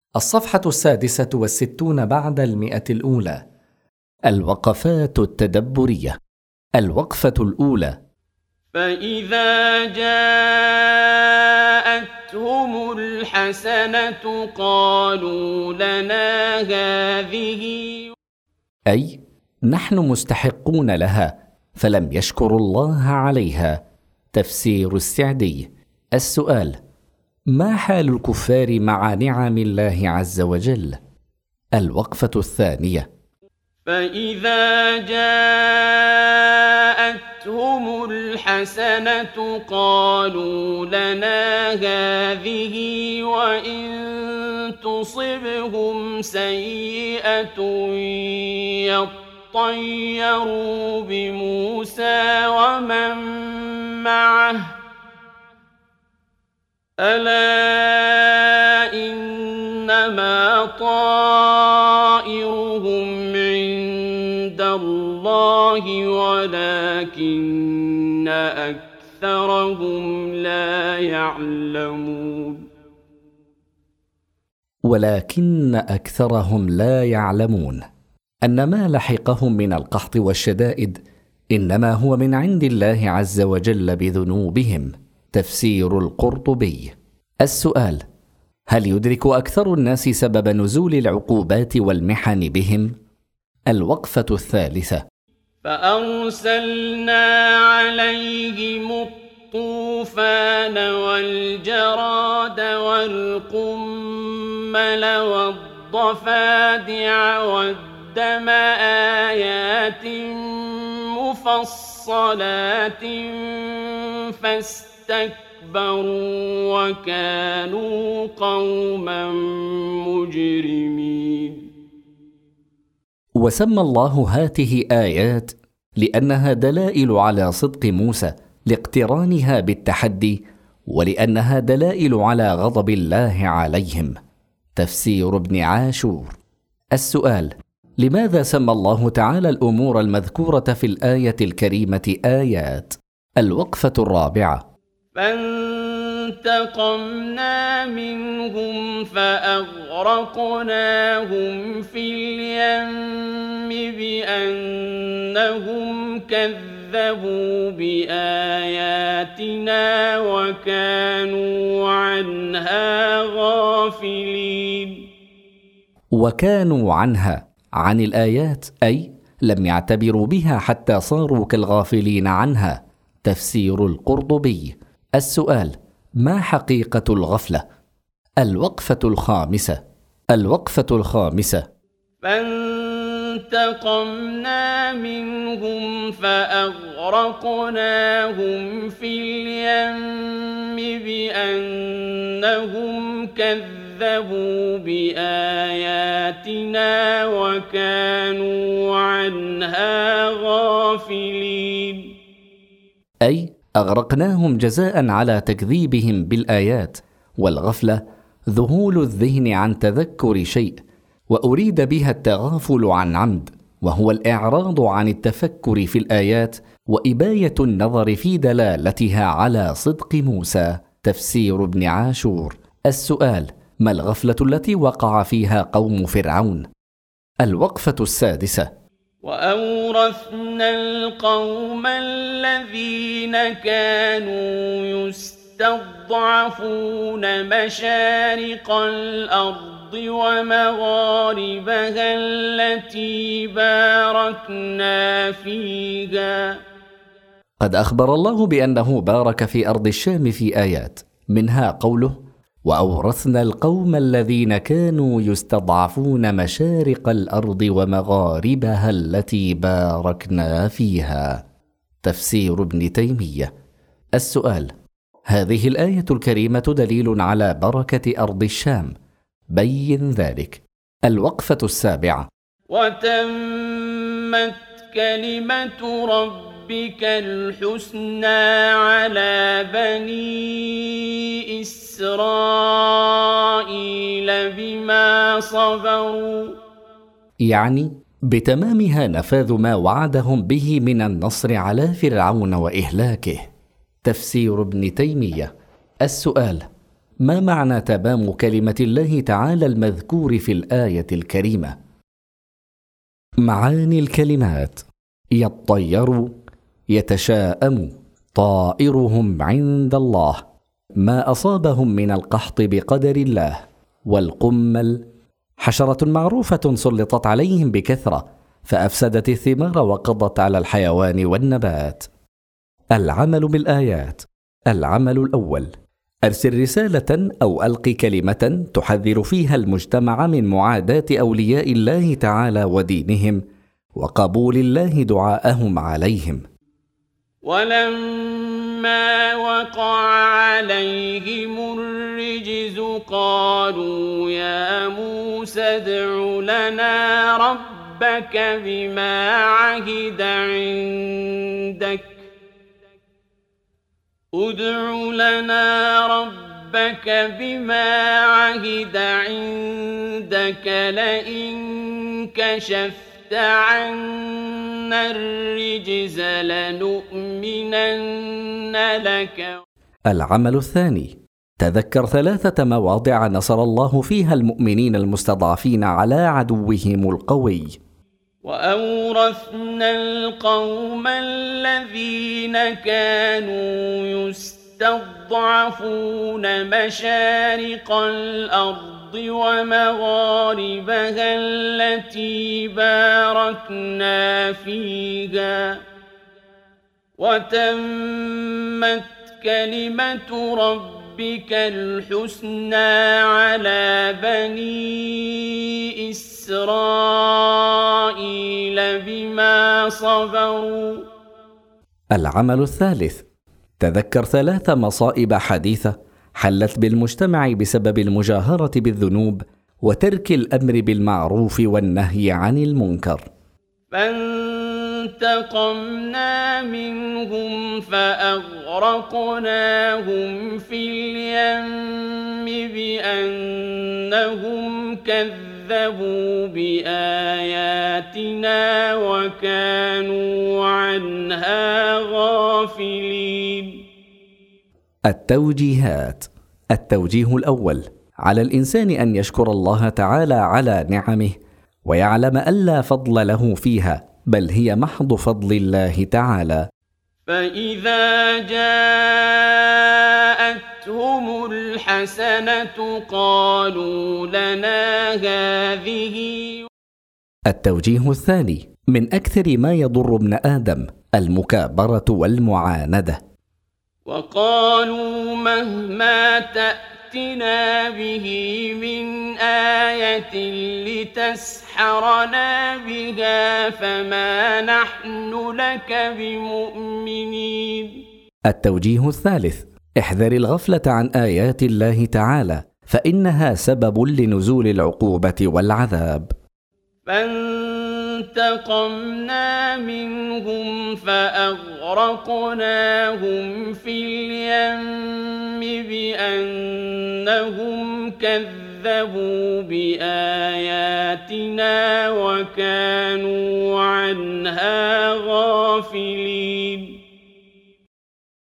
الصفحة 66 بعد 100 الوقفات التدبرية. الوقفة الأولى: فإذا جاءتهم الحسنة قالوا لنا هذه، أي نحن مستحقون لها فلم يشكروا الله عليها. تفسير السعدي. السؤال: ما حال الكفار مع نعم الله عز وجل؟ الوقفة الثانية: فإذا جاءتهم الحسنة قالوا لنا هذه وإن تصبهم سيئة يطيروا بموسى ومن معه ألا إنما طائرهم عند الله ولكن أكثرهم لا يعلمون. ولكن أكثرهم لا يعلمون أن ما لحقهم من القحط والشدائد إنما هو من عند الله عز وجل بذنوبهم. تفسير القرطبي. السؤال: هل يدرك أكثر الناس سبب نزول العقوبات والمحن بهم؟ الوقفة الثالثة: فأرسلنا عليهم الطوفان والجراد والقمل والضفادع والدم آيات مفصلات فاستكبروا وكانوا قوما مجرمين. وسمى الله هاته آيات لأنها دلائل على صدق موسى لاقترانها بالتحدي، ولأنها دلائل على غضب الله عليهم. تفسير ابن عاشور. السؤال: لماذا سمى الله تعالى الأمور المذكورة في الآية الكريمة آيات؟ الوقفة الرابعة: فانتقمنا منهم فأغرقناهم في اليم بأنهم كذبوا بآياتنا وكانوا عنها غافلين. وكانوا عنها، عن الآيات، أي لم يعتبروا بها حتى صاروا كالغافلين عنها. تفسير القرطبي. السؤال: ما حقيقة الغفلة؟ الوقفة الخامسة. فانتقمنا منهم فأغرقناهم في اليم بأنهم كذبوا بآياتنا وكانوا عنها غافلين. أي أغرقناهم جزاء على تكذيبهم بالآيات. والغفلة ذهول الذهن عن تذكر شيء، وأريد بها التغافل عن عمد، وهو الإعراض عن التفكر في الآيات وإباية النظر في دلالتها على صدق موسى. تفسير ابن عاشور. السؤال: ما الغفلة التي وقع فيها قوم فرعون؟ الوقفة السادسة. وأورثنا القوم الذين كانوا يستضعفون مشارق الأرض ومغاربها التي باركنا فيها. قد أخبر الله بأنه بارك في أرض الشام في آيات، منها قوله: وأورثنا القوم الذين كانوا يستضعفون مشارق الأرض ومغاربها التي باركنا فيها. تفسير ابن تيمية. السؤال: هذه الآية الكريمة دليل على بركة أرض الشام، بين ذلك. الوقفة السابعة. وتمت كلمة ربك الحسنى على بني إسرائيل بما صبروا، يعني بتمامها نفاذ ما وعدهم به من النصر على فرعون وإهلاكه. تفسير ابن تيمية. السؤال: ما معنى تمام كلمة الله تعالى المذكور في الآية الكريمة؟ معاني الكلمات: يطير، يتشاءم، طائرهم عند الله، ما أصابهم من القحط بقدر الله، والقمل حشرة معروفة سلطت عليهم بكثرة فأفسدت الثمار وقضت على الحيوان والنبات. العمل بالآيات: العمل الأول: أرسل رسالة أو ألق كلمة تحذر فيها المجتمع من معاداة أولياء الله تعالى ودينهم وقبول الله دعاءهم عليهم. ولما وقع عليهم الرجز قالوا يا موسى ادع لنا ربك بما عهد عندك لئن كشفت عنا الرجز لنؤمنن لك. العمل الثاني: تذكر 3 مواضع نصر الله فيها المؤمنين المستضعفين على عدوهم القوي. وأورثنا القوم الذين كانوا يستضعفون مشارق الأرض ومغاربها التي باركنا فيها وتمت كلمة ربك الحسنى على بني إسرائيل بما صبروا. العمل الثالث: تذكر 3 مصائب حديثة حلت بالمجتمع بسبب المجاهرة بالذنوب وترك الأمر بالمعروف والنهي عن المنكر. فانتقمنا منهم فأغرقناهم في اليم بأنهم كذبوا بآياتنا وكانوا عنها غافلين. التوجيهات: التوجيه الأول: على الإنسان أن يشكر الله تعالى على نعمه ويعلم ألا فضل له فيها بل هي محض فضل الله تعالى. فإذا جاءتهم الحسنة قالوا لنا هذه. التوجيه الثاني: من أكثر ما يضر ابن آدم المكابرة والمعاندة. وقالوا مهما تأتنا به من آية لتسحرنا بها فما نحن لك بمؤمنين. التوجيه الثالث: احذر الغفلة عن آيات الله تعالى فإنها سبب لنزول العقوبة والعذاب. فانتقمنا منهم فأغرقناهم في اليم بأنهم كذبوا بآياتنا وكانوا عنها غافلين.